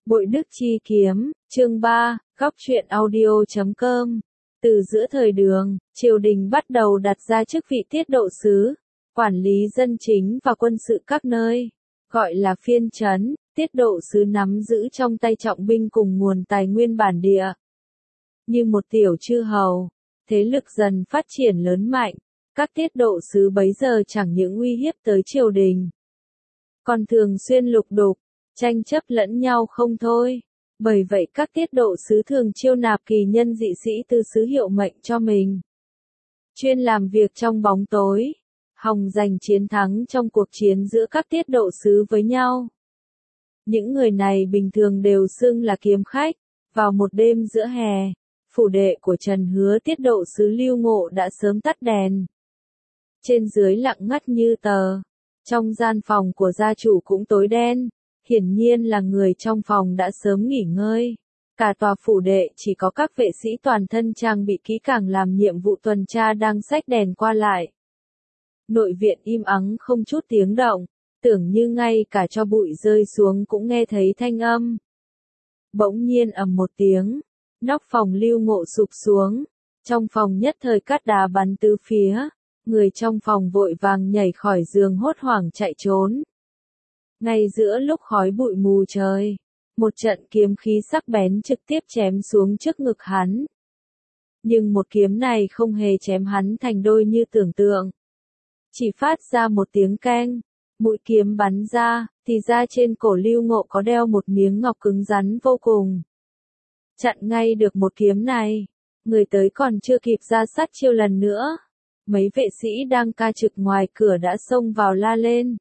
Bội Đức Chi Kiếm, chương 3, góc truyện audio.com. Từ giữa thời Đường, triều đình bắt đầu đặt ra chức vị tiết độ sứ, quản lý dân chính và quân sự các nơi, gọi là phiên trấn. Tiết độ sứ nắm giữ trong tay trọng binh cùng nguồn tài nguyên bản địa. Như một tiểu chư hầu, thế lực dần phát triển lớn mạnh, các tiết độ sứ bấy giờ chẳng những uy hiếp tới triều đình, còn thường xuyên lục đục, tranh chấp lẫn nhau không thôi. Bởi vậy các tiết độ sứ thường chiêu nạp kỳ nhân dị sĩ từ sứ hiệu mệnh cho mình, chuyên làm việc trong bóng tối, hòng giành chiến thắng trong cuộc chiến giữa các tiết độ sứ với nhau. Những người này bình thường đều xưng là kiếm khách. Vào một đêm giữa hè, phủ đệ của Trần Hứa tiết độ sứ Lưu Ngộ đã sớm tắt đèn. Trên dưới lặng ngắt như tờ. Trong gian phòng của gia chủ cũng tối đen. Hiển nhiên là người trong phòng đã sớm nghỉ ngơi. Cả tòa phủ đệ chỉ có các vệ sĩ toàn thân trang bị kỹ càng làm nhiệm vụ tuần tra đang xách đèn qua lại. Nội viện im ắng không chút tiếng động. Tưởng như ngay cả cho bụi rơi xuống cũng nghe thấy thanh âm. Bỗng nhiên ầm một tiếng, nóc phòng Lưu Ngộ sụp xuống, trong phòng nhất thời cát đá bắn tứ phía, người trong phòng vội vàng nhảy khỏi giường hốt hoảng chạy trốn. Ngay giữa lúc khói bụi mù trời, một trận kiếm khí sắc bén trực tiếp chém xuống trước ngực hắn. Nhưng một kiếm này không hề chém hắn thành đôi như tưởng tượng, chỉ phát ra một tiếng keng. Mũi kiếm bắn ra, thì ra trên cổ Lưu Ngộ có đeo một miếng ngọc cứng rắn vô cùng. Chặn ngay được một kiếm này, người tới còn chưa kịp ra sát chiêu lần nữa. Mấy vệ sĩ đang ca trực ngoài cửa đã xông vào la lên.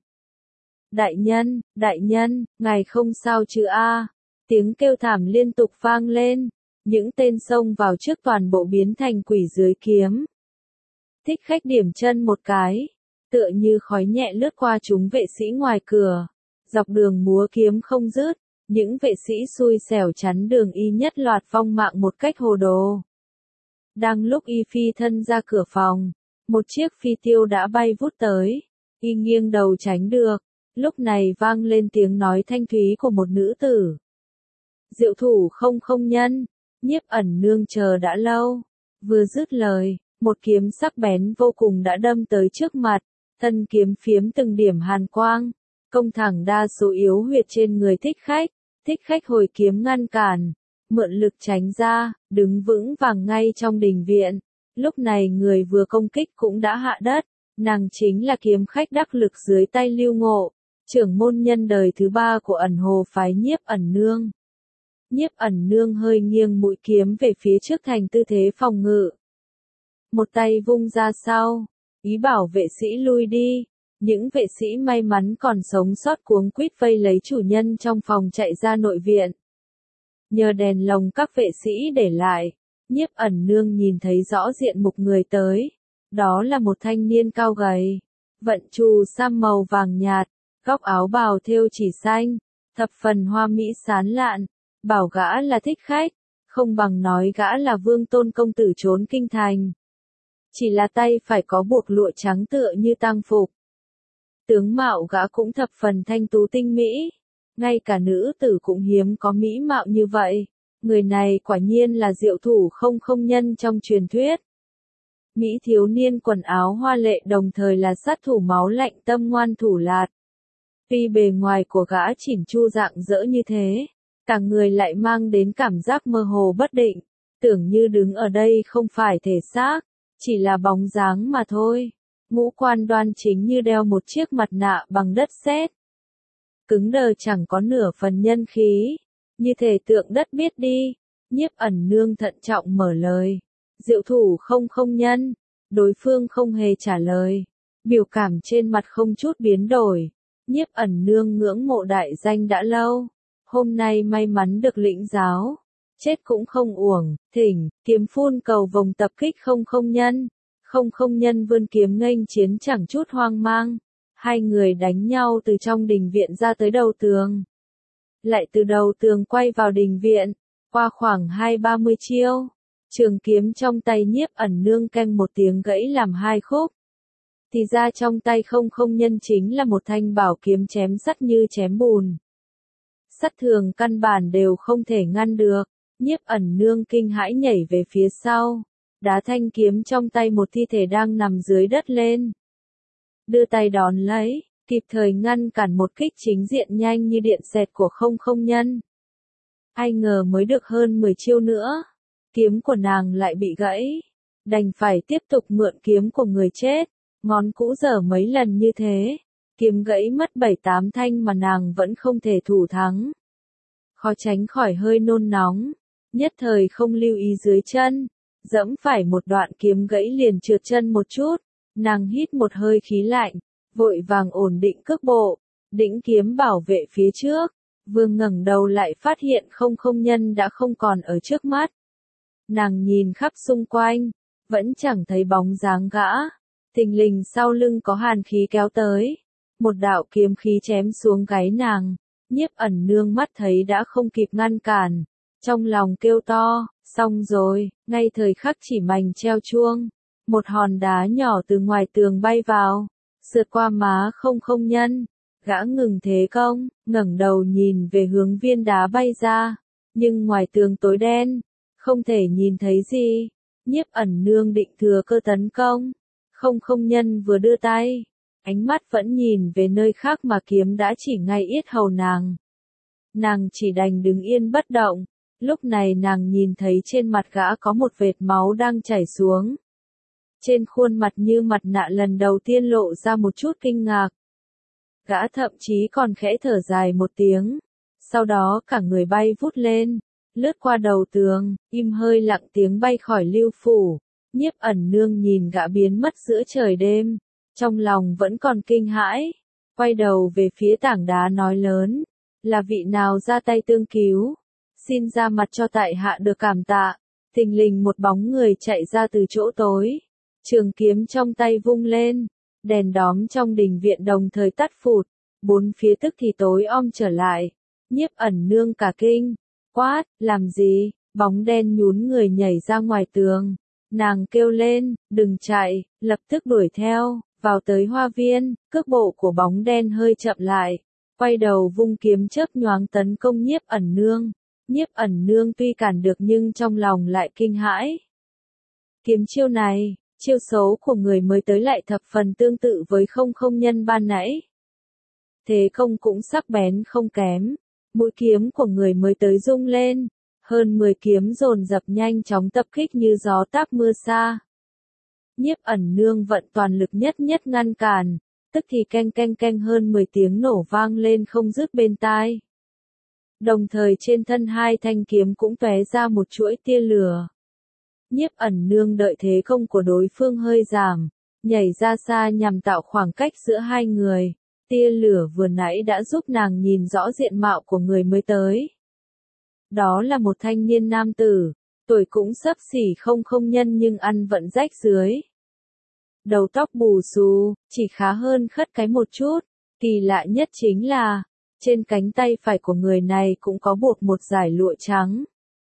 Đại nhân, ngài không sao chứ a? Tiếng kêu thảm liên tục vang lên, những tên xông vào trước toàn bộ biến thành quỷ dưới kiếm. Thích Khách điểm chân một cái. Tựa như khói nhẹ lướt qua chúng vệ sĩ ngoài cửa, dọc đường múa kiếm không dứt, những vệ sĩ xui xẻo chắn đường y nhất loạt vong mạng một cách hồ đồ. Đang lúc y phi thân ra cửa phòng, một chiếc phi tiêu đã bay vút tới, y nghiêng đầu tránh được, lúc này vang lên tiếng nói thanh thúy của một nữ tử. Diệu thủ không nhân, Nhiếp Ẩn Nương chờ đã lâu. Vừa dứt lời, một kiếm sắc bén vô cùng đã đâm tới trước mặt. Thân kiếm phiếm từng điểm hàn quang, công thẳng đa số yếu huyệt trên người Thích Khách hồi kiếm ngăn cản, mượn lực tránh ra, đứng vững vàng ngay trong đình viện. Lúc này người vừa công kích cũng đã hạ đất, nàng chính là kiếm khách đắc lực dưới tay Lưu Ngộ, trưởng môn nhân đời thứ 3 của Ẩn Hồ phái Nhiếp Ẩn Nương. Nhiếp Ẩn Nương hơi nghiêng mũi kiếm về phía trước thành tư thế phòng ngự. Một tay vung ra sau, ý bảo vệ sĩ lui đi. Những vệ sĩ may mắn còn sống sót cuống quýt vây lấy chủ nhân trong phòng chạy ra nội viện. Nhờ đèn lồng các vệ sĩ để lại, Nhiếp Ẩn Nương nhìn thấy rõ diện mục người tới. Đó là một thanh niên cao gầy, vận trù sam màu vàng nhạt, góc áo bào thêu chỉ xanh, thập phần hoa mỹ sán lạn. Bảo gã là Thích Khách, không bằng nói gã là Vương Tôn công tử trốn kinh thành. Chỉ là tay phải có buộc lụa trắng tựa như tang phục. Tướng mạo gã cũng thập phần thanh tú tinh mỹ. Ngay cả nữ tử cũng hiếm có mỹ mạo như vậy. Người này quả nhiên là diệu thủ không nhân trong truyền thuyết. Mỹ thiếu niên quần áo hoa lệ đồng thời là sát thủ máu lạnh tâm ngoan thủ lạt. Tuy bề ngoài của gã chỉn chu rạng rỡ như thế, cả người lại mang đến cảm giác mơ hồ bất định. Tưởng như đứng ở đây không phải thể xác, chỉ là bóng dáng mà thôi. Ngũ quan đoan chính như đeo một chiếc mặt nạ bằng đất sét, cứng đờ chẳng có nửa phần nhân khí, như thể tượng đất biết đi. Nhiếp Ẩn Nương thận trọng mở lời. Diệu thủ không nhân. Đối phương không hề trả lời, biểu cảm trên mặt không chút biến đổi. Nhiếp Ẩn Nương ngưỡng mộ đại danh đã lâu, hôm nay may mắn được lĩnh giáo, chết cũng không uổng. Thỉnh, kiếm phun cầu vồng tập kích không nhân. Không nhân vươn kiếm nghênh chiến chẳng chút hoang mang. Hai người đánh nhau từ trong đình viện ra tới đầu tường, lại từ đầu tường quay vào đình viện, qua khoảng 20-30 chiêu. Trường kiếm trong tay Nhiếp Ẩn Nương keng một tiếng gãy làm hai khúc. Thì ra trong tay không nhân chính là một thanh bảo kiếm chém sắt như chém bùn. sắt thường căn bản đều không thể ngăn được. Nhiếp ẩn nương kinh hãi nhảy về phía sau, đá thanh kiếm trong tay một thi thể đang nằm dưới đất lên. Đưa tay đón lấy, kịp thời ngăn cản một kích chính diện nhanh như điện xẹt của không không nhân. Ai ngờ mới được hơn 10 chiêu nữa, kiếm của nàng lại bị gãy, đành phải tiếp tục mượn kiếm của người chết, ngón cũ dở mấy lần như thế, kiếm gãy mất 7-8 thanh mà nàng vẫn không thể thủ thắng. Khó tránh khỏi hơi nôn nóng, nhất thời không lưu ý dưới chân, dẫm phải một đoạn kiếm gãy liền trượt chân một chút, nàng hít một hơi khí lạnh, vội vàng ổn định cước bộ, đĩnh kiếm bảo vệ phía trước, vừa ngẩng đầu lại phát hiện không không nhân đã không còn ở trước mắt. Nàng nhìn khắp xung quanh, vẫn chẳng thấy bóng dáng gã, thình lình sau lưng có hàn khí kéo tới, một đạo kiếm khí chém xuống gáy nàng, nhiếp ẩn nương mắt thấy đã không kịp ngăn cản, trong lòng kêu to, xong rồi, ngay thời khắc chỉ mảnh treo chuông, một hòn đá nhỏ từ ngoài tường bay vào, sượt qua má không không nhân, gã ngừng thế công, ngẩng đầu nhìn về hướng viên đá bay ra, nhưng ngoài tường tối đen, không thể nhìn thấy gì, nhiếp ẩn nương định thừa cơ tấn công, không không nhân vừa đưa tay, ánh mắt vẫn nhìn về nơi khác mà kiếm đã chỉ ngay yết hầu nàng. Nàng chỉ đành đứng yên bất động, lúc này nàng nhìn thấy trên mặt gã có một vệt máu đang chảy xuống. Trên khuôn mặt như mặt nạ lần đầu tiên lộ ra một chút kinh ngạc. Gã thậm chí còn khẽ thở dài một tiếng, sau đó cả người bay vút lên, lướt qua đầu tường, im hơi lặng tiếng bay khỏi lưu phủ. Nhiếp ẩn nương nhìn gã biến mất giữa trời đêm, trong lòng vẫn còn kinh hãi, quay đầu về phía tảng đá nói lớn, là vị nào ra tay tương cứu, xin ra mặt cho tại hạ được cảm tạ. Thình lình một bóng người chạy ra từ chỗ tối, trường kiếm trong tay vung lên, đèn đóm trong đình viện đồng thời tắt phụt, bốn phía tức thì tối om trở lại. Nhiếp ẩn nương cả kinh, quát, làm gì? Bóng đen nhún người nhảy ra ngoài tường. Nàng kêu lên, đừng chạy, lập tức đuổi theo, vào tới hoa viên, cước bộ của bóng đen hơi chậm lại, quay đầu vung kiếm chớp nhoáng tấn công nhiếp ẩn nương. Nhiếp ẩn nương tuy cản được nhưng trong lòng lại kinh hãi. Kiếm chiêu này, chiêu xấu của người mới tới lại thập phần tương tự với không không nhân ban nãy. Thế công cũng sắc bén không kém, mũi kiếm của người mới tới rung lên, hơn 10 kiếm dồn dập nhanh chóng tập kích như gió táp mưa xa. Nhiếp ẩn nương vận toàn lực nhất ngăn cản, tức thì keng keng keng hơn 10 tiếng nổ vang lên không dứt bên tai. Đồng thời trên thân hai thanh kiếm cũng tóe ra một chuỗi tia lửa. Nhiếp ẩn nương đợi thế công của đối phương hơi giảm, nhảy ra xa nhằm tạo khoảng cách giữa hai người. Tia lửa vừa nãy đã giúp nàng nhìn rõ diện mạo của người mới tới. Đó là một thanh niên nam tử, tuổi cũng xấp xỉ không không nhân nhưng ăn vận rách dưới. Đầu tóc bù xù, chỉ khá hơn khất cái một chút, kỳ lạ nhất chính là, trên cánh tay phải của người này cũng có buộc một dải lụa trắng.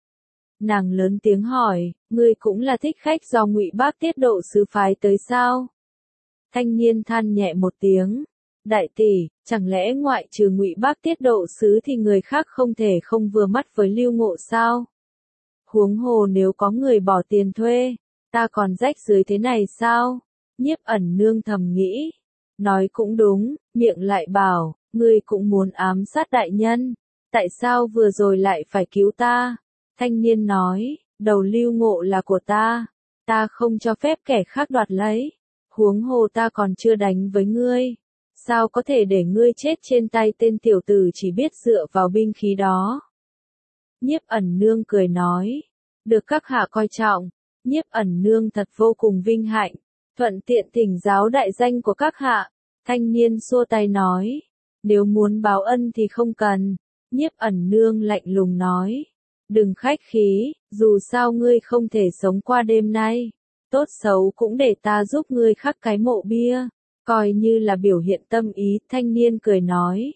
Nàng lớn tiếng hỏi, ngươi cũng là thích khách do Ngụy Bác Tiết Độ sứ phái tới sao? Thanh niên than nhẹ một tiếng, đại tỷ, chẳng lẽ ngoại trừ Ngụy Bác Tiết Độ sứ thì người khác không thể không vừa mắt với Lưu Ngộ sao? Huống hồ nếu có người bỏ tiền thuê, ta còn rách dưới thế này sao? Nhiếp ẩn nương thầm nghĩ, nói cũng đúng, miệng lại bảo, ngươi cũng muốn ám sát đại nhân, tại sao vừa rồi lại phải cứu ta? Thanh niên nói, đầu Lưu Ngộ là của ta không cho phép kẻ khác đoạt lấy, huống hồ ta còn chưa đánh với ngươi, sao có thể để ngươi chết trên tay tên tiểu tử chỉ biết dựa vào binh khí đó? Nhiếp ẩn nương cười nói, được các hạ coi trọng, nhiếp ẩn nương thật vô cùng vinh hạnh, thuận tiện thỉnh giáo đại danh của các hạ. Thanh niên xua tay nói, nếu muốn báo ân thì không cần. Nhiếp ẩn nương lạnh lùng nói, đừng khách khí, dù sao ngươi không thể sống qua đêm nay, tốt xấu cũng để ta giúp ngươi khắc cái mộ bia, coi như là biểu hiện tâm ý. Thanh niên cười nói,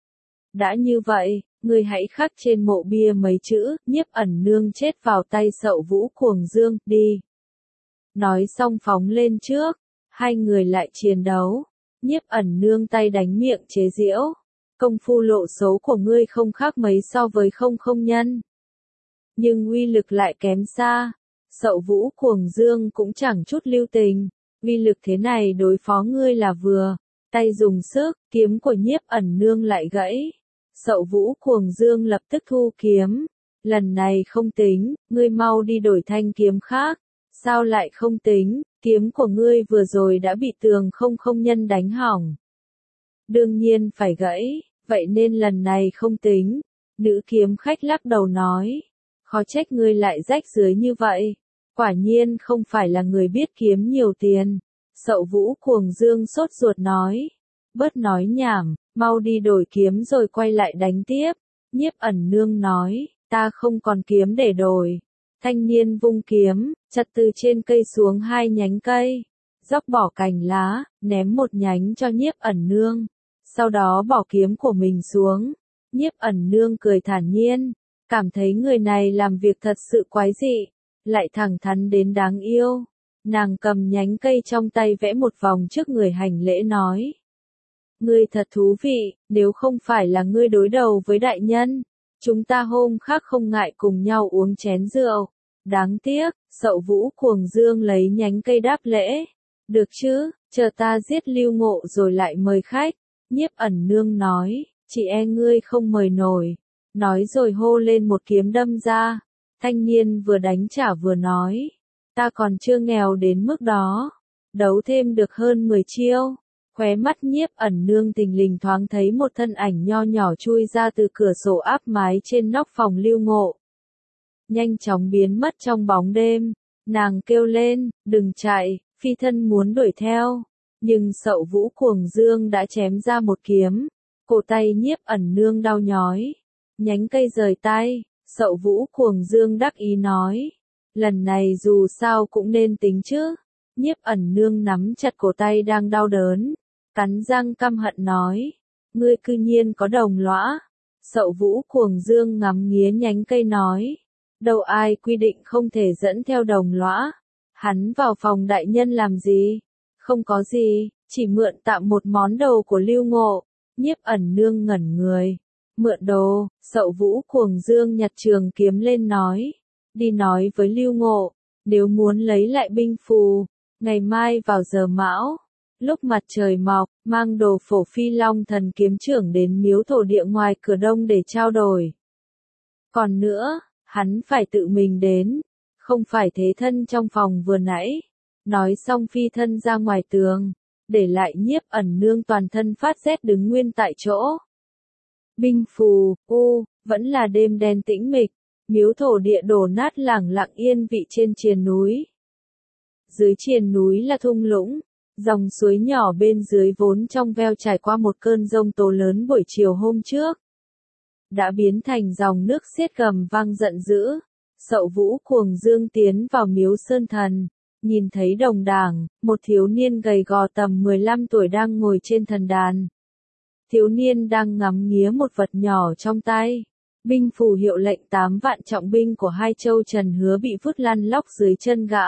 đã như vậy, ngươi hãy khắc trên mộ bia mấy chữ, nhiếp ẩn nương chết vào tay Sậu Vũ Cuồng Dương, đi. Nói xong phóng lên trước, hai người lại chiến đấu, nhiếp ẩn nương tay đánh miệng chế giễu, công phu lộ số của ngươi không khác mấy so với không không nhân. Nhưng uy lực lại kém xa, Sậu Vũ Cuồng Dương cũng chẳng chút lưu tình, uy lực thế này đối phó ngươi là vừa, tay dùng sức, kiếm của Nhiếp Ẩn Nương lại gãy. Sậu Vũ Cuồng Dương lập tức thu kiếm, lần này không tính, ngươi mau đi đổi thanh kiếm khác. Sao lại không tính, kiếm của ngươi vừa rồi đã bị tường không không nhân đánh hỏng. Đương nhiên phải gãy, vậy nên lần này không tính. Nữ kiếm khách lắc đầu nói, khó trách ngươi lại rách rưới như vậy. Quả nhiên không phải là người biết kiếm nhiều tiền. Sậu Vũ Cuồng Dương sốt ruột nói, bớt nói nhảm, mau đi đổi kiếm rồi quay lại đánh tiếp. Nhiếp Ẩn Nương nói, ta không còn kiếm để đổi. Thanh niên vung kiếm, chặt từ trên cây xuống 2 nhánh cây, dóc bỏ cành lá, ném một nhánh cho Nhiếp Ẩn Nương, sau đó bỏ kiếm của mình xuống. Nhiếp Ẩn Nương cười thản nhiên, cảm thấy người này làm việc thật sự quái dị, lại thẳng thắn đến đáng yêu. Nàng cầm nhánh cây trong tay vẽ một vòng trước người hành lễ nói, ngươi thật thú vị, nếu không phải là ngươi đối đầu với đại nhân, chúng ta hôm khác không ngại cùng nhau uống chén rượu. Đáng tiếc, Sậu Vũ Cuồng Dương lấy nhánh cây đáp lễ. Được chứ, chờ ta giết Lưu Ngộ rồi lại mời khách. Nhiếp Ẩn Nương nói, chị ngươi không mời nổi. Nói rồi hô lên một kiếm đâm ra. Thanh niên vừa đánh trả vừa nói, ta còn chưa nghèo đến mức đó. Đấu thêm được hơn 10 chiêu. Khóe mắt Nhiếp Ẩn Nương tình lình thoáng thấy một thân ảnh nho nhỏ chui ra từ cửa sổ áp mái trên nóc phòng Lưu Ngộ. Nhanh chóng biến mất trong bóng đêm, nàng kêu lên, đừng chạy, phi thân muốn đuổi theo. Nhưng Sậu Vũ Cuồng Dương đã chém ra một kiếm, cổ tay Nhiếp Ẩn Nương đau nhói. Nhánh cây rời tay, Sậu Vũ Cuồng Dương đắc ý nói, lần này dù sao cũng nên tính chứ. Nhiếp Ẩn Nương nắm chặt cổ tay đang đau đớn, cắn răng căm hận nói, ngươi cư nhiên có đồng lõa. Sậu Vũ Cuồng Dương ngắm nghía nhánh cây nói, đâu ai quy định không thể dẫn theo đồng lõa. Hắn vào phòng đại nhân làm gì? Không có gì, chỉ mượn tạm một món đồ của Lưu Ngộ. Nhiếp Ẩn Nương ngẩn người. Mượn đồ, Sậu Vũ Cuồng Dương nhặt trường kiếm lên nói. Đi nói với Lưu Ngộ, nếu muốn lấy lại binh phù, ngày mai vào giờ mão. Lúc mặt trời mọc, mang đồ Phổ Phi Long Thần kiếm trưởng đến miếu thổ địa ngoài cửa đông để trao đổi. Còn nữa, hắn phải tự mình đến, không phải thế thân trong phòng vừa nãy. Nói xong phi thân ra ngoài tường, để lại Nhiếp Ẩn Nương toàn thân phát rét đứng nguyên tại chỗ. Binh phù, vẫn là đêm đen tĩnh mịch, miếu thổ địa đổ nát lẳng lặng yên vị trên triền núi. Dưới triền núi là thung lũng, dòng suối nhỏ bên dưới vốn trong veo trải qua một cơn giông tố lớn buổi chiều hôm trước. Đã biến thành dòng nước xiết gầm vang giận dữ. Sậu Vũ Cuồng Dương tiến vào miếu Sơn Thần, nhìn thấy đồng đảng, một thiếu niên gầy gò tầm 15 tuổi đang ngồi trên thần đàn. Thiếu niên đang ngắm nghía một vật nhỏ trong tay. Binh phù hiệu lệnh 8 vạn trọng binh của Hai Châu Trần Hứa bị vứt lăn lóc dưới chân gã.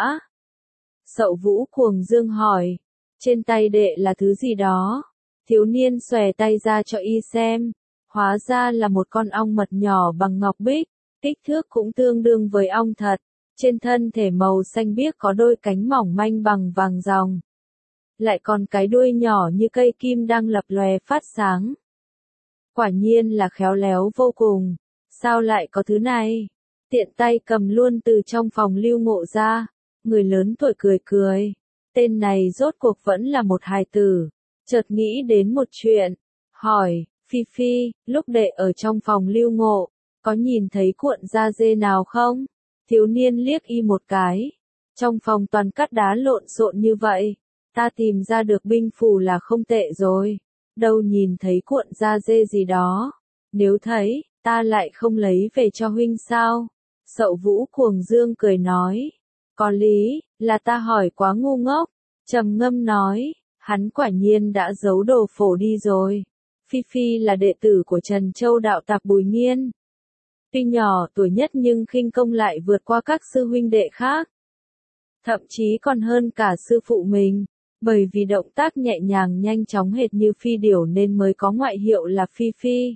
Sậu Vũ Cuồng Dương hỏi, trên tay đệ là thứ gì đó? Thiếu niên xòe tay ra cho y xem. Hóa ra là một con ong mật nhỏ bằng ngọc bích, kích thước cũng tương đương với ong thật. Trên thân thể màu xanh biếc có đôi cánh mỏng manh bằng vàng ròng. Lại còn cái đuôi nhỏ như cây kim đang lập lòe phát sáng. Quả nhiên là khéo léo vô cùng. Sao lại có thứ này? Tiện tay cầm luôn từ trong phòng Lưu Ngộ ra. Người lớn tuổi cười cười. Tên này rốt cuộc vẫn là một hài tử. Chợt nghĩ đến một chuyện. Hỏi, Phi Phi, lúc đệ ở trong phòng Lưu Ngộ, có nhìn thấy cuộn da dê nào không? Thiếu niên liếc y một cái. Trong phòng toàn cát đá lộn xộn như vậy. Ta tìm ra được binh phù là không tệ rồi. Đâu nhìn thấy cuộn da dê gì đó. Nếu thấy, ta lại không lấy về cho huynh sao? Sậu Vũ Cuồng Dương cười nói. Có lý, là ta hỏi quá ngu ngốc. Trầm ngâm nói, hắn quả nhiên đã giấu đồ phổ đi rồi. Phi Phi là đệ tử của Trần Châu đạo tặc Bùi Nghiên. Tuy nhỏ tuổi nhất nhưng khinh công lại vượt qua các sư huynh đệ khác. Thậm chí còn hơn cả sư phụ mình. Bởi vì động tác nhẹ nhàng nhanh chóng hệt như phi điểu nên mới có ngoại hiệu là Phi Phi.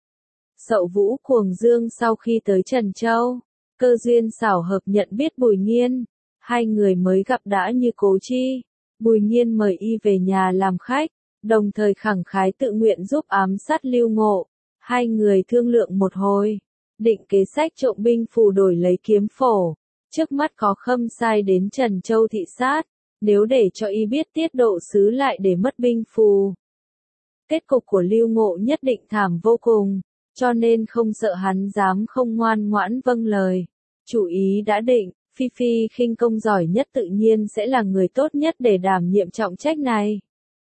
Sậu Vũ Cuồng Dương sau khi tới Trần Châu, cơ duyên xảo hợp nhận biết Bùi Nghiên, hai người mới gặp đã như cố chi. Bùi Nghiên mời y về nhà làm khách, đồng thời khẳng khái tự nguyện giúp ám sát Lưu Ngộ. Hai người thương lượng một hồi, định kế sách trộm binh phù đổi lấy kiếm phổ. Trước mắt có Khâm sai đến Trần Châu thị sát, nếu để cho y biết tiết độ sứ lại để mất binh phù. Kết cục của Lưu Ngộ nhất định thảm vô cùng, cho nên không sợ hắn dám không ngoan ngoãn vâng lời. Chủ ý đã định, Phi Phi khinh công giỏi nhất tự nhiên sẽ là người tốt nhất để đảm nhiệm trọng trách này.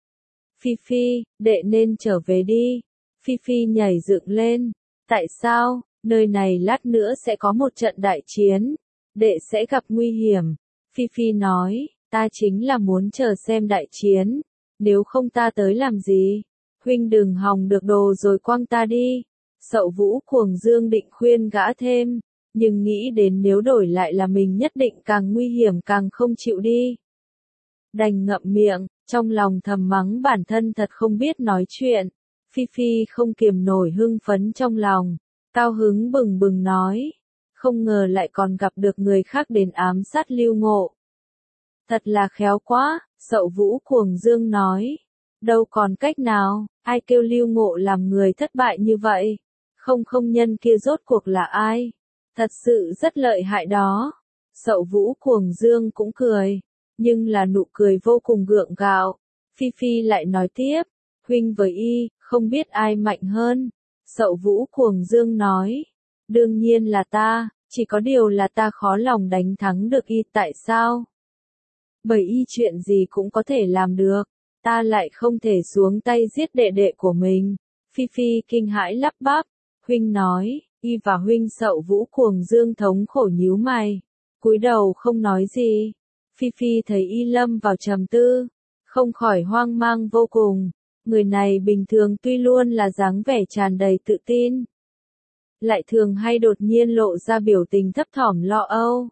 Phi Phi, đệ nên trở về đi. Phi Phi nhảy dựng lên. Tại sao? Nơi này lát nữa sẽ có một trận đại chiến. Đệ sẽ gặp nguy hiểm. Phi Phi nói, ta chính là muốn chờ xem đại chiến. Nếu không ta tới làm gì? Huynh đừng hòng được đồ rồi quăng ta đi. Sậu Vũ Cuồng Dương định khuyên gã thêm, nhưng nghĩ đến nếu đổi lại là mình nhất định càng nguy hiểm càng không chịu đi. Đành ngậm miệng, trong lòng thầm mắng bản thân thật không biết nói chuyện. Phi Phi không kiềm nổi hưng phấn trong lòng, cao hứng bừng bừng nói, không ngờ lại còn gặp được người khác đến ám sát Lưu Ngộ. Thật là khéo quá, Sậu Vũ Cuồng Dương nói, đâu còn cách nào, ai kêu Lưu Ngộ làm người thất bại như vậy, không nhân kia rốt cuộc là ai, thật sự rất lợi hại đó. Sậu Vũ Cuồng Dương cũng cười, nhưng là nụ cười vô cùng gượng gạo. Phi Phi lại nói tiếp, huynh với y, không biết ai mạnh hơn. Sậu Vũ Cuồng Dương nói, đương nhiên là ta, chỉ có điều là ta khó lòng đánh thắng được y. Tại sao? Bởi y chuyện gì cũng có thể làm được, ta lại không thể xuống tay giết đệ đệ của mình. Phi Phi kinh hãi lắp bắp, huynh nói, y và huynh. Sậu Vũ Cuồng Dương thống khổ nhíu mày, cúi đầu không nói gì. Phi Phi thấy y lâm vào trầm tư, không khỏi hoang mang vô cùng. Người này bình thường tuy luôn là dáng vẻ tràn đầy tự tin, lại thường hay đột nhiên lộ ra biểu tình thấp thỏm lo âu.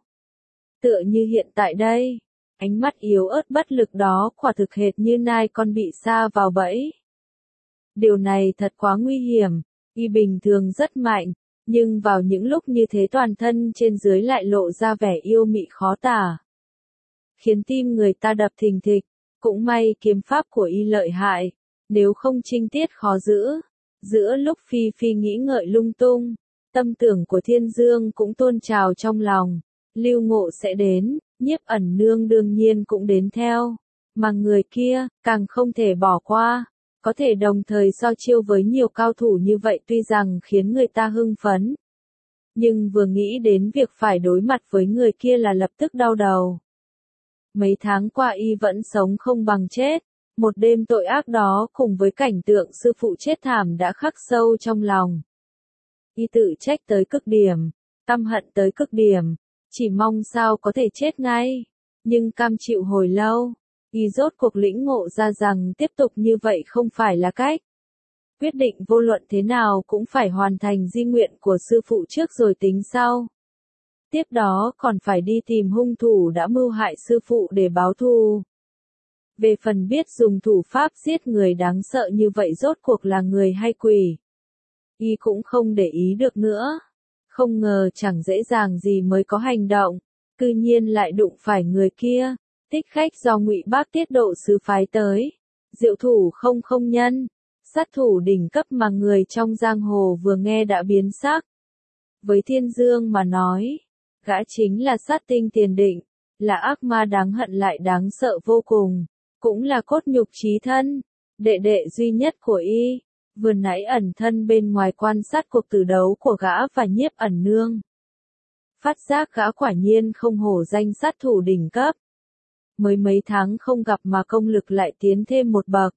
Tựa như hiện tại đây, ánh mắt yếu ớt bất lực đó quả thực hệt như nai con bị sa vào bẫy. Điều này thật quá nguy hiểm, y bình thường rất mạnh, nhưng vào những lúc như thế toàn thân trên dưới lại lộ ra vẻ yêu mị khó tả, khiến tim người ta đập thình thịch. Cũng may kiếm pháp của y lợi hại, nếu không trinh tiết khó giữ. Giữa lúc Phi Phi nghĩ ngợi lung tung, tâm tưởng của Thiên Dương cũng tuôn trào trong lòng. Lưu Ngộ sẽ đến, Nhiếp Ẩn Nương đương nhiên cũng đến theo, mà người kia càng không thể bỏ qua. Có thể đồng thời so chiêu với nhiều cao thủ như vậy tuy rằng khiến người ta hưng phấn, nhưng vừa nghĩ đến việc phải đối mặt với người kia là lập tức đau đầu. Mấy tháng qua y vẫn sống không bằng chết, một đêm tội ác đó cùng với cảnh tượng sư phụ chết thảm đã khắc sâu trong lòng. Y tự trách tới cực điểm, căm hận tới cực điểm, chỉ mong sao có thể chết ngay, nhưng cam chịu hồi lâu, y rốt cuộc lĩnh ngộ ra rằng tiếp tục như vậy không phải là cách. Quyết định vô luận thế nào cũng phải hoàn thành di nguyện của sư phụ trước rồi tính sau. Tiếp đó còn phải đi tìm hung thủ đã mưu hại sư phụ để báo thù. Về phần biết dùng thủ pháp giết người đáng sợ như vậy rốt cuộc là người hay quỷ, y cũng không để ý được nữa. Không ngờ chẳng dễ dàng gì mới có hành động, cư nhiên lại đụng phải người kia. Thích khách do Ngụy Bác tiết độ sứ phái tới, diệu thủ không nhân, sát thủ đỉnh cấp mà người trong giang hồ vừa nghe đã biến sắc. Với Thiên Dương mà nói, gã chính là sát tinh tiền định, là ác ma đáng hận lại đáng sợ vô cùng, cũng là cốt nhục chí thân, đệ đệ duy nhất của y. Vừa nãy ẩn thân bên ngoài quan sát cuộc tử đấu của gã và Nhiếp Ẩn Nương, phát giác gã quả nhiên không hổ danh sát thủ đỉnh cấp. Mới mấy tháng không gặp mà công lực lại tiến thêm một bậc.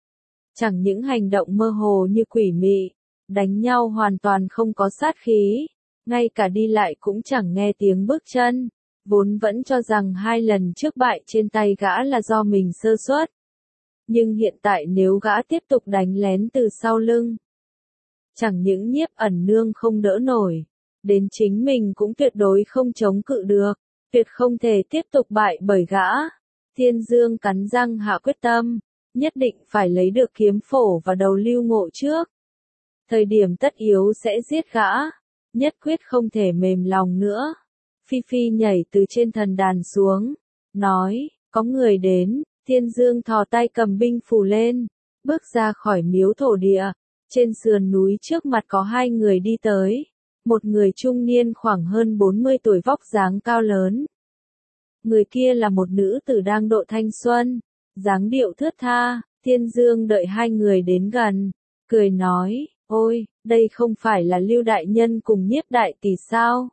Chẳng những hành động mơ hồ như quỷ mị, đánh nhau hoàn toàn không có sát khí, ngay cả đi lại cũng chẳng nghe tiếng bước chân, vốn vẫn cho rằng 2 lần trước bại trên tay gã là do mình sơ suất. Nhưng hiện tại nếu gã tiếp tục đánh lén từ sau lưng, chẳng những Nhiếp Ẩn Nương không đỡ nổi, đến chính mình cũng tuyệt đối không chống cự được, tuyệt không thể tiếp tục bại bởi gã. Thiên Dương cắn răng hạ quyết tâm, nhất định phải lấy được kiếm phổ và đầu Lưu Ngộ trước. Thời điểm tất yếu sẽ giết gã, nhất quyết không thể mềm lòng nữa. Phi Phi nhảy từ trên thần đàn xuống, nói, có người đến. Thiên Dương thò tay cầm binh phù lên, bước ra khỏi miếu thổ địa. Trên sườn núi trước mặt có hai người đi tới. Một người trung niên khoảng hơn 40 tuổi, vóc dáng cao lớn. Người kia là một nữ tử đang độ thanh xuân, dáng điệu thướt tha. Thiên Dương đợi hai người đến gần, cười nói, ôi, đây không phải là Lưu đại nhân cùng Nhiếp đại tỷ sao?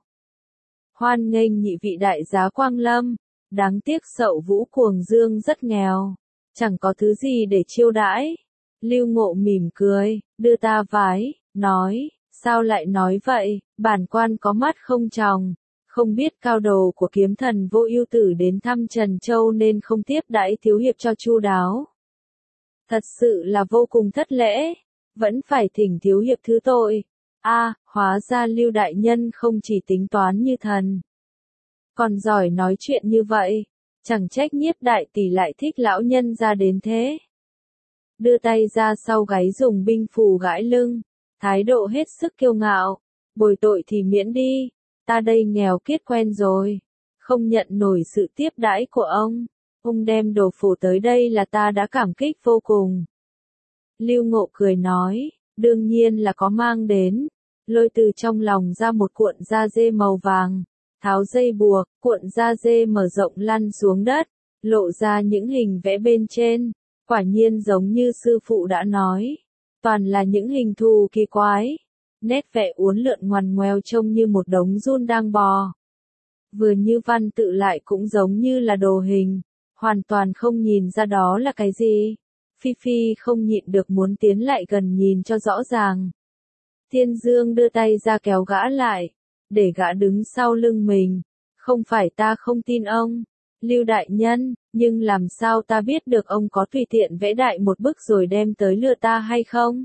Hoan nghênh nhị vị đại giá quang lâm, đáng tiếc Sậu Vũ Cuồng Dương rất nghèo, chẳng có thứ gì để chiêu đãi. Lưu Ngộ mỉm cười, đưa ta vái, nói, sao lại nói vậy, bản quan có mắt không tròng, không biết cao đồ của kiếm thần Vô Ưu Tử đến thăm Trần Châu nên không tiếp đãi thiếu hiệp cho chu đáo. Thật sự là vô cùng thất lễ, vẫn phải thỉnh thiếu hiệp thứ tội. Hóa ra Lưu đại nhân không chỉ tính toán như thần, còn giỏi nói chuyện như vậy, chẳng trách Nhiếp đại tỷ lại thích lão nhân ra đến thế. Đưa tay ra sau gáy dùng binh phù gãi lưng, thái độ hết sức kiêu ngạo, bồi tội thì miễn đi, ta đây nghèo kiết quen rồi, không nhận nổi sự tiếp đãi của ông đem đồ phổ tới đây là ta đã cảm kích vô cùng. Lưu Ngộ cười nói, đương nhiên là có mang đến, lôi từ trong lòng ra một cuộn da dê màu vàng, tháo dây buộc, cuộn da dê mở rộng lăn xuống đất, lộ ra những hình vẽ bên trên, quả nhiên giống như sư phụ đã nói, toàn là những hình thù kỳ quái, nét vẽ uốn lượn ngoằn ngoèo trông như một đống giun đang bò. Vừa như văn tự lại cũng giống như là đồ hình, hoàn toàn không nhìn ra đó là cái gì. Phi Phi không nhịn được muốn tiến lại gần nhìn cho rõ ràng. Thiên Dương đưa tay ra kéo gã lại, để gã đứng sau lưng mình. Không phải ta không tin ông, Lưu đại nhân, nhưng làm sao ta biết được ông có tùy tiện vẽ đại một bức rồi đem tới lừa ta hay không?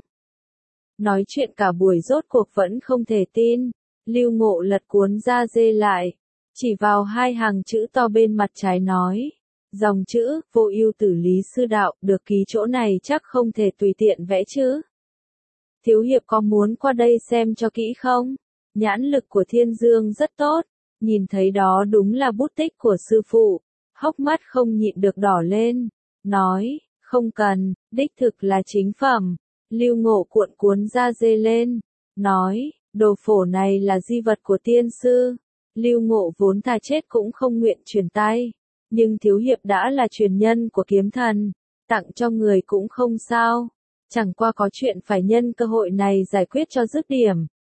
Nói chuyện cả buổi rốt cuộc vẫn không thể tin. Lưu Ngộ lật cuốn da dê lại, chỉ vào hai hàng chữ to bên mặt trái nói. Dòng chữ, Vô Ưu Tử Lý sư đạo, được ký chỗ này chắc không thể tùy tiện vẽ chứ. Thiếu hiệp có muốn qua đây xem cho kỹ không? Nhãn lực của Thiên Dương rất tốt, nhìn thấy đó đúng là bút tích của sư phụ, hốc mắt không nhịn được đỏ lên, nói, không cần, đích thực là chính phẩm. Lưu Ngộ cuộn cuốn da dê lên, nói, đồ phổ này là di vật của tiên sư. Lưu Ngộ vốn thà chết cũng không nguyện truyền tay. Nhưng thiếu hiệp đã là truyền nhân của kiếm thần, tặng cho người cũng không sao, chẳng qua có chuyện phải nhân cơ hội này giải quyết cho dứt điểm.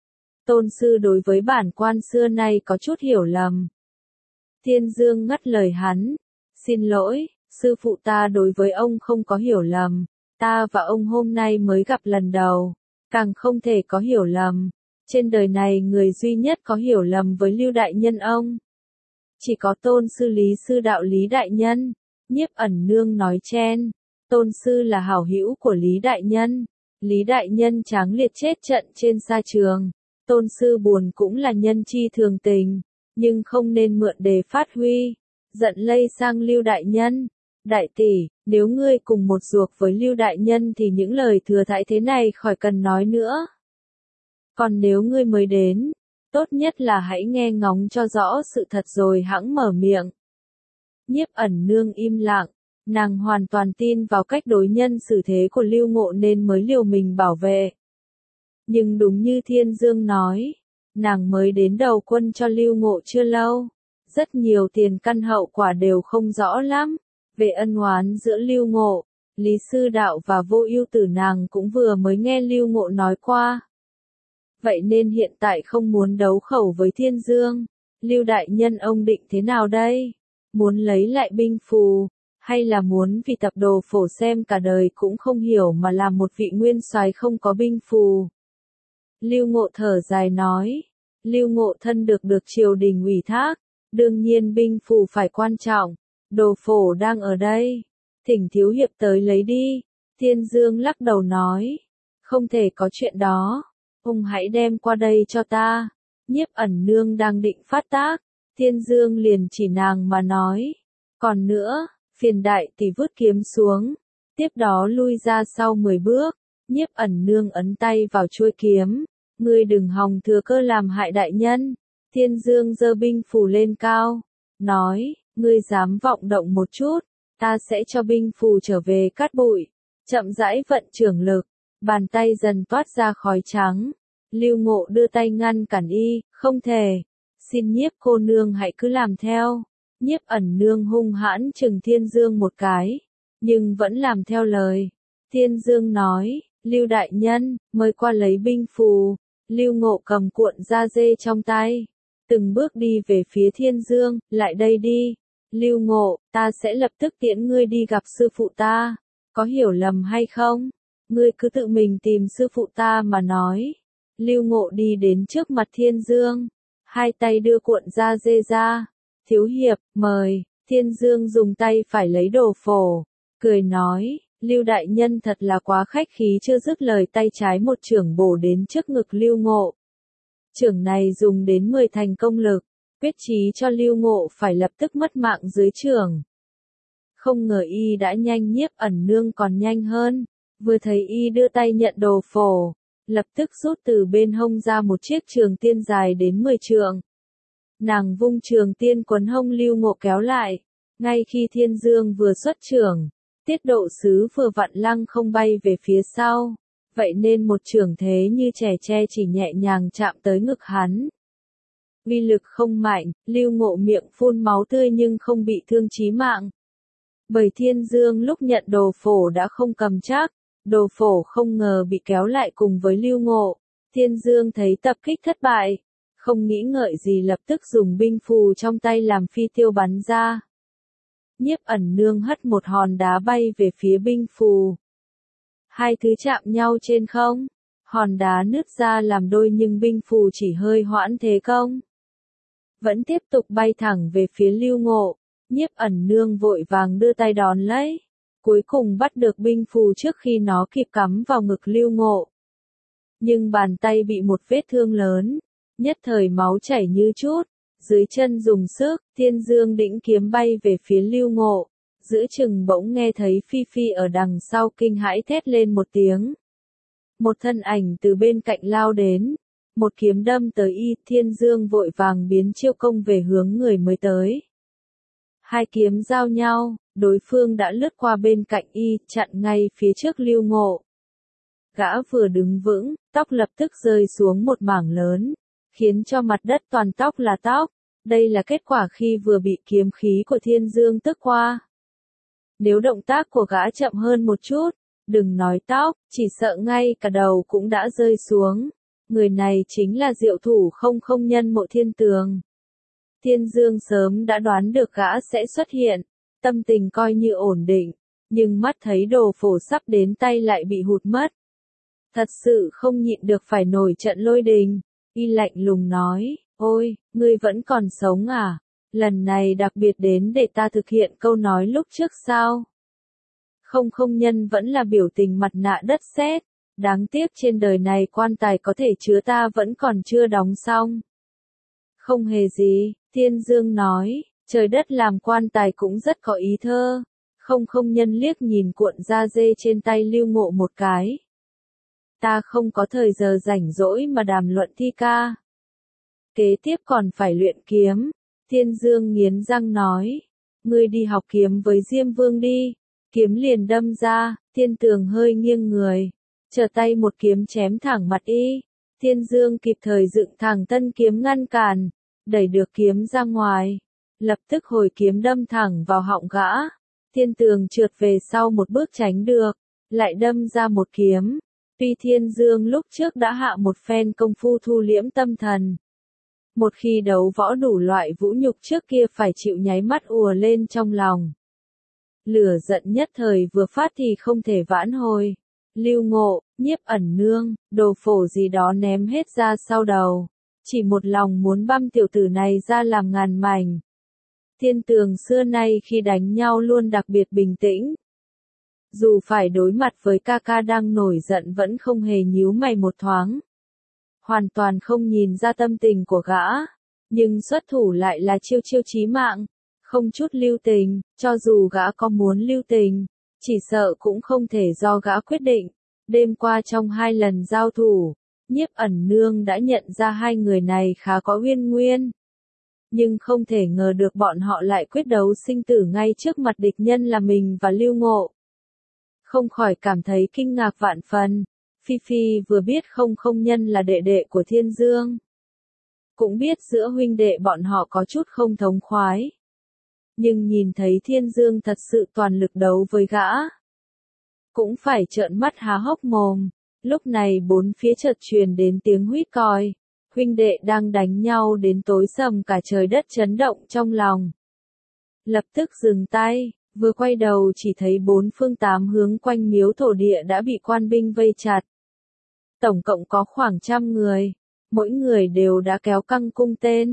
Tôn sư đối với bản quan xưa nay có chút hiểu lầm. Thiên Dương ngắt lời hắn, xin lỗi, sư phụ ta đối với ông không có hiểu lầm, ta và ông hôm nay mới gặp lần đầu, càng không thể có hiểu lầm. Trên đời này người duy nhất có hiểu lầm với Lưu đại nhân ông. Chỉ có tôn sư Lý sư đạo Lý đại nhân. Nhiếp Ẩn Nương nói chen, tôn sư là hảo hữu của Lý đại nhân. Lý đại nhân tráng liệt chết trận trên sa trường. Tôn sư buồn cũng là nhân chi thường tình, nhưng không nên mượn đề phát huy, giận lây sang Lưu đại nhân. Đại tỷ, nếu ngươi cùng một ruột với Lưu đại nhân thì những lời thừa thãi thế này khỏi cần nói nữa. Còn nếu ngươi mới đến, tốt nhất là hãy nghe ngóng cho rõ sự thật rồi hẵng mở miệng. Nhiếp Ẩn Nương im lặng, nàng hoàn toàn tin vào cách đối nhân xử thế của Lưu Ngộ nên mới liều mình bảo vệ. Nhưng đúng như Thiên Dương nói, nàng mới đến đầu quân cho Lưu Ngộ chưa lâu, rất nhiều tiền căn hậu quả đều không rõ lắm. Về ân oán giữa Lưu Ngộ, Lý sư đạo và Vô Ưu Tử nàng cũng vừa mới nghe Lưu Ngộ nói qua. Vậy nên hiện tại không muốn đấu khẩu với Thiên Dương. Lưu đại nhân ông định thế nào đây? Muốn lấy lại binh phù, hay là muốn vì tập đồ phổ xem cả đời cũng không hiểu mà làm một vị nguyên soái không có binh phù? Lưu Ngộ thở dài nói, Lưu Ngộ thân được triều đình ủy thác, đương nhiên binh phù phải quan trọng, đồ phổ đang ở đây, thỉnh thiếu hiệp tới lấy đi. Thiên Dương lắc đầu nói, không thể có chuyện đó. Ông hãy đem qua đây cho ta. Nhiếp Ẩn Nương đang định phát tác, Thiên Dương liền chỉ nàng mà nói. Còn nữa, Phiền đại tỷ vứt kiếm xuống, tiếp đó lui ra sau 10 bước, Nhiếp Ẩn Nương ấn tay vào chuôi kiếm, ngươi đừng hòng thừa cơ làm hại đại nhân. Thiên Dương giơ binh phù lên cao, nói, ngươi dám vọng động một chút, ta sẽ cho binh phù trở về cát bụi. Chậm rãi vận trưởng lực, bàn tay dần toát ra khói trắng. Lưu Ngộ đưa tay ngăn cản y, không thể. Xin Nhiếp cô nương hãy cứ làm theo. Nhiếp Ẩn Nương hung hãn chừng Thiên Dương một cái, nhưng vẫn làm theo lời. Thiên Dương nói, Lưu đại nhân, mời qua lấy binh phù. Lưu Ngộ cầm cuộn da dê trong tay, từng bước đi về phía Thiên Dương, lại đây đi. Lưu Ngộ, ta sẽ lập tức tiễn ngươi đi gặp sư phụ ta. Có hiểu lầm hay không? Ngươi cứ tự mình tìm sư phụ ta mà nói. Lưu Ngộ đi đến trước mặt Thiên Dương, hai tay đưa cuộn da dê ra. Thiếu hiệp, mời. Thiên Dương dùng tay phải lấy đồ phổ, cười nói, Lưu đại nhân thật là quá khách khí. Chưa dứt lời tay trái một chưởng bổ đến trước ngực Lưu Ngộ. Chưởng này dùng đến 10 thành công lực, quyết chí cho Lưu Ngộ phải lập tức mất mạng dưới chưởng. Không ngờ y đã nhanh, Nhiếp Ẩn Nương còn nhanh hơn, vừa thấy y đưa tay nhận đồ phổ, lập tức rút từ bên hông ra một chiếc trường tiên dài đến 10 trượng. Nàng vung trường tiên quấn hông Lưu Ngộ kéo lại, ngay khi Thiên Dương vừa xuất chưởng, Tiết Độ Sứ vừa vặn lăng không bay về phía sau, vậy nên một chưởng thế như chẻ tre chỉ nhẹ nhàng chạm tới ngực hắn. Uy lực không mạnh, Lưu Ngộ miệng phun máu tươi nhưng không bị thương chí mạng. Bởi Thiên Dương lúc nhận đồ phổ đã không cầm chắc, đồ phổ không ngờ bị kéo lại cùng với Lưu Ngộ. Thiên Dương thấy tập kích thất bại, không nghĩ ngợi gì lập tức dùng binh phù trong tay làm phi tiêu bắn ra. Nhiếp Ẩn Nương hất một hòn đá bay về phía binh phù. Hai thứ chạm nhau trên không, hòn đá nứt ra làm đôi nhưng binh phù chỉ hơi hoãn thế công. Vẫn tiếp tục bay thẳng về phía Lưu Ngộ. Nhiếp Ẩn Nương vội vàng đưa tay đón lấy, cuối cùng bắt được binh phù trước khi nó kịp cắm vào ngực Lưu Ngộ. Nhưng bàn tay bị một vết thương lớn, nhất thời máu chảy như chút, dưới chân dùng sức, Thiên Dương đĩnh kiếm bay về phía Lưu Ngộ, giữa chừng bỗng nghe thấy Phi Phi ở đằng sau kinh hãi thét lên một tiếng. Một thân ảnh từ bên cạnh lao đến, một kiếm đâm tới y, Thiên Dương vội vàng biến chiêu công về hướng người mới tới. Hai kiếm giao nhau, đối phương đã lướt qua bên cạnh y, chặn ngay phía trước Lưu Ngộ. Gã vừa đứng vững, tóc lập tức rơi xuống một mảng lớn, khiến cho mặt đất toàn tóc là tóc. Đây là kết quả khi vừa bị kiếm khí của Thiên Dương tức qua. Nếu động tác của gã chậm hơn một chút, đừng nói tóc, chỉ sợ ngay cả đầu cũng đã rơi xuống. Người này chính là diệu thủ không nhân Mộ Thiên Tường. Thiên Dương sớm đã đoán được gã sẽ xuất hiện, tâm tình coi như ổn định, nhưng mắt thấy đồ phổ sắp đến tay lại bị hụt mất. Thật sự không nhịn được phải nổi trận lôi đình, y lạnh lùng nói, ôi, ngươi vẫn còn sống à? Lần này đặc biệt đến để ta thực hiện câu nói lúc trước sao? Không nhân vẫn là biểu tình mặt nạ đất sét, đáng tiếc trên đời này quan tài có thể chứa ta vẫn còn chưa đóng xong. Không hề gì, Thiên Dương nói, trời đất làm quan tài cũng rất có ý thơ. Không nhân liếc nhìn cuộn da dê trên tay Lưu Ngộ một cái. Ta không có thời giờ rảnh rỗi mà đàm luận thi ca. Kế tiếp còn phải luyện kiếm. Thiên Dương nghiến răng nói, ngươi đi học kiếm với Diêm Vương đi. Kiếm liền đâm ra, Thiên Tường hơi nghiêng người, trở tay một kiếm chém thẳng mặt y. Thiên Dương kịp thời dựng thẳng tân kiếm ngăn cản, đẩy được kiếm ra ngoài, lập tức hồi kiếm đâm thẳng vào họng gã. Thiên Tường trượt về sau một bước tránh được, lại đâm ra một kiếm. Tuy Thiên Dương lúc trước đã hạ một phen công phu thu liễm tâm thần, một khi đấu võ đủ loại vũ nhục trước kia phải chịu nháy mắt ùa lên trong lòng. Lửa giận nhất thời vừa phát thì không thể vãn hồi. Lưu Ngộ, Nhiếp Ẩn Nương, đồ phổ gì đó ném hết ra sau đầu, chỉ một lòng muốn băm tiểu tử này ra làm ngàn mảnh. Thiên Tường xưa nay khi đánh nhau luôn đặc biệt bình tĩnh. Dù phải đối mặt với ca ca đang nổi giận vẫn không hề nhíu mày một thoáng. Hoàn toàn không nhìn ra tâm tình của gã, nhưng xuất thủ lại là chiêu chí mạng. Không chút lưu tình, cho dù gã có muốn lưu tình, chỉ sợ cũng không thể do gã quyết định. Đêm qua trong 2 lần giao thủ, Nhiếp Ẩn Nương đã nhận ra hai người này khá có uyên nguyên. Nhưng không thể ngờ được bọn họ lại quyết đấu sinh tử ngay trước mặt địch nhân là mình và Lưu Ngộ. Không khỏi cảm thấy kinh ngạc vạn phần. Phi Phi vừa biết không nhân là đệ đệ của Thiên Dương. Cũng biết giữa huynh đệ bọn họ có chút không thống khoái. Nhưng nhìn thấy Thiên Dương thật sự toàn lực đấu với gã. Cũng phải trợn mắt há hốc mồm. Lúc này bốn phía chợt truyền đến tiếng huýt còi. Huynh đệ đang đánh nhau đến tối sầm cả trời đất chấn động trong lòng. Lập tức dừng tay, vừa quay đầu chỉ thấy 4 phương 8 hướng quanh miếu thổ địa đã bị quan binh vây chặt. Tổng cộng có khoảng 100 người, mỗi người đều đã kéo căng cung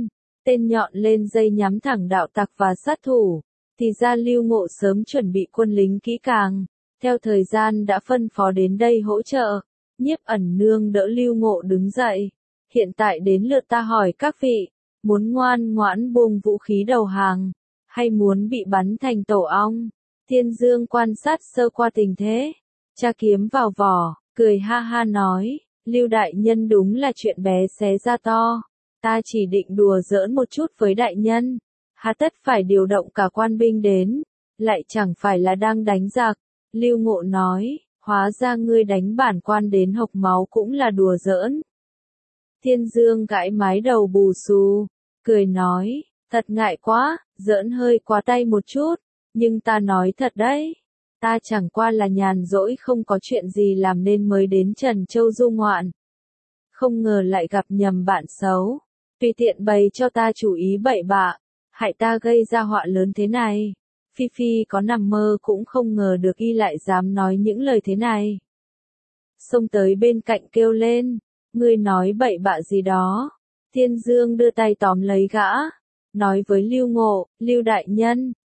tên nhọn lên dây nhắm thẳng đạo tặc và sát thủ. Thì ra Lưu Ngộ sớm chuẩn bị quân lính kỹ càng, theo thời gian đã phân phó đến đây hỗ trợ. Nhiếp Ẩn Nương đỡ Lưu Ngộ đứng dậy. Hiện tại đến lượt ta hỏi các vị, muốn ngoan ngoãn buông vũ khí đầu hàng, hay muốn bị bắn thành tổ ong? Thiên Dương quan sát sơ qua tình thế, tra kiếm vào vỏ, cười ha ha nói, Lưu đại nhân đúng là chuyện bé xé ra to, ta chỉ định đùa giỡn một chút với đại nhân, hà tất phải điều động cả quan binh đến, lại chẳng phải là đang đánh giặc. Lưu Ngộ nói, hóa ra ngươi đánh bản quan đến hộc máu cũng là đùa giỡn. Thiên Dương gãi mái đầu bù xù, cười nói, thật ngại quá, giỡn hơi quá tay một chút, nhưng ta nói thật đấy, ta chẳng qua là nhàn rỗi không có chuyện gì làm nên mới đến Trần Châu du ngoạn. Không ngờ lại gặp nhầm bạn xấu, tùy tiện bày cho ta chủ ý bậy bạ, hại ta gây ra họa lớn thế này. Phi Phi có nằm mơ cũng không ngờ được y lại dám nói những lời thế này. Xông tới bên cạnh kêu lên, ngươi nói bậy bạ gì đó. Thiên Dương đưa tay tóm lấy gã, nói với Lưu Ngộ, Lưu đại nhân,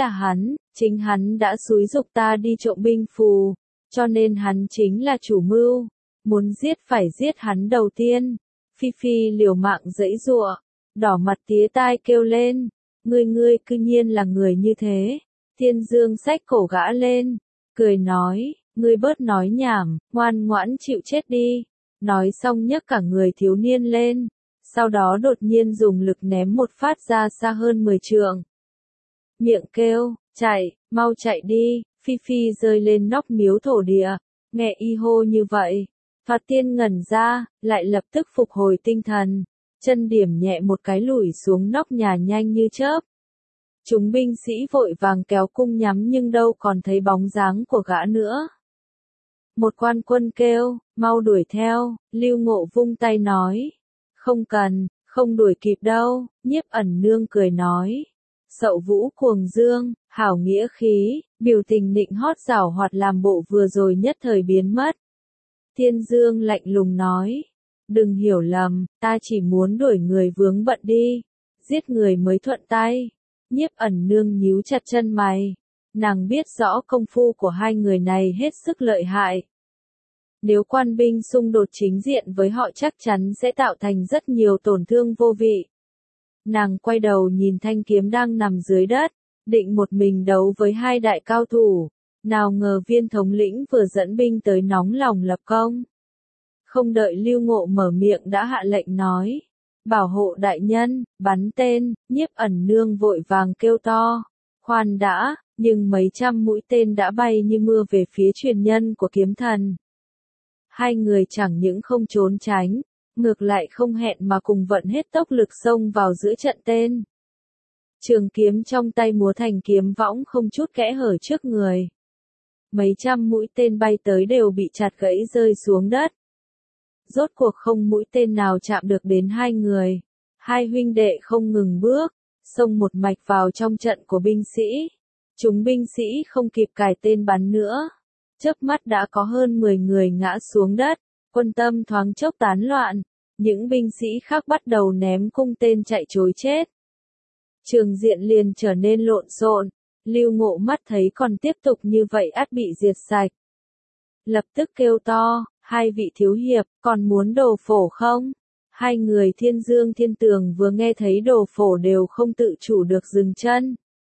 chính hắn đã xúi giục ta đi trộm binh phù, cho nên hắn chính là chủ mưu, muốn giết phải giết hắn đầu tiên. Phi Phi liều mạng giãy giụa, đỏ mặt tía tai kêu lên, ngươi cư nhiên là người như thế. Thiên Dương xách cổ gã lên, cười nói, ngươi bớt nói nhảm, ngoan ngoãn chịu chết đi. Nói xong nhấc cả người thiếu niên lên, sau đó đột nhiên dùng lực ném một phát ra xa hơn 10 trượng. Miệng kêu, chạy, mau chạy đi. Phi Phi rơi lên nóc miếu thổ địa, nghe y hô như vậy. Thoạt tiên ngẩn ra, lại lập tức phục hồi tinh thần, chân điểm nhẹ một cái lủi xuống nóc nhà nhanh như chớp. Chúng binh sĩ vội vàng kéo cung nhắm nhưng đâu còn thấy bóng dáng của gã nữa. Một quan quân kêu, mau đuổi theo. Lưu Ngộ vung tay nói, không cần, không đuổi kịp đâu. Nhiếp Ẩn Nương cười nói, Sậu Vũ cuồng dương, hảo nghĩa khí, biểu tình nịnh hót giảo hoạt làm bộ vừa rồi nhất thời biến mất. Thiên Dương lạnh lùng nói, đừng hiểu lầm, ta chỉ muốn đuổi người vướng bận đi, giết người mới thuận tay. Nhiếp Ẩn Nương nhíu chặt chân mày, nàng biết rõ công phu của hai người này hết sức lợi hại. Nếu quan binh xung đột chính diện với họ chắc chắn sẽ tạo thành rất nhiều tổn thương vô vị. Nàng quay đầu nhìn thanh kiếm đang nằm dưới đất, định một mình đấu với hai đại cao thủ. Nào ngờ Viên thống lĩnh vừa dẫn binh tới nóng lòng lập công. Không đợi Lưu Ngộ mở miệng đã hạ lệnh nói, bảo hộ đại nhân, bắn tên. Nhiếp Ẩn Nương vội vàng kêu to, khoan đã, nhưng mấy trăm mũi tên đã bay như mưa về phía truyền nhân của kiếm thần. Hai người chẳng những không trốn tránh, ngược lại không hẹn mà cùng vận hết tốc lực xông vào giữa trận tên. Trường kiếm trong tay múa thành kiếm võng không chút kẽ hở trước người. Mấy trăm mũi tên bay tới đều bị chặt gãy rơi xuống đất. Rốt cuộc không mũi tên nào chạm được đến hai người. Hai huynh đệ không ngừng bước, xông một mạch vào trong trận của binh sĩ. Chúng binh sĩ không kịp cài tên bắn nữa. Chớp mắt đã có hơn 10 người ngã xuống đất, quân tâm thoáng chốc tán loạn. Những binh sĩ khác bắt đầu ném cung tên chạy trối chết. Trường diện liền trở nên lộn xộn. Lưu Ngộ mắt thấy còn tiếp tục như vậy ắt bị diệt sạch. Lập tức kêu to, hai vị thiếu hiệp, còn muốn đồ phổ không? Hai người Thiên Dương Thiên Tường vừa nghe thấy đồ phổ đều không tự chủ được dừng chân.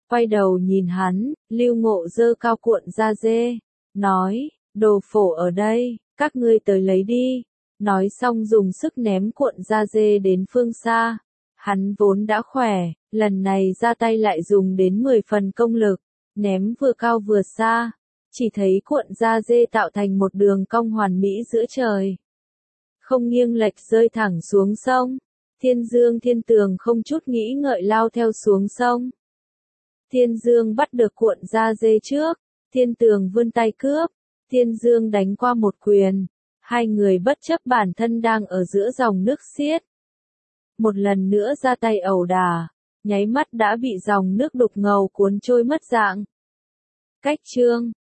Quay đầu nhìn hắn, Lưu Ngộ giơ cao cuộn da dê, nói, đồ phổ ở đây, các ngươi tới lấy đi. Nói xong dùng sức ném cuộn da dê đến phương xa. Hắn vốn đã khỏe, lần này ra tay lại dùng đến 10 phần công lực, ném vừa cao vừa xa. Chỉ thấy cuộn da dê tạo thành một đường cong hoàn mỹ giữa trời. Không nghiêng lệch rơi thẳng xuống sông. Thiên Dương Thiên Tường không chút nghĩ ngợi lao theo xuống sông. Thiên Dương bắt được cuộn da dê trước, Thiên Tường vươn tay cướp, Thiên Dương đánh qua một quyền, hai người bất chấp bản thân đang ở giữa dòng nước xiết. Một lần nữa ra tay ẩu đả, nháy mắt đã bị dòng nước đục ngầu cuốn trôi mất dạng. Cách chương